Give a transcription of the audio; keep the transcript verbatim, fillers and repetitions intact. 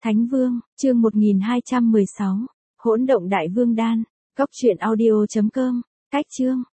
Thánh Vương, chương một nghìn hai trăm mười sáu, Hỗn động Đại Vương Đan, Cốc truyện audio chấm com, cách chương.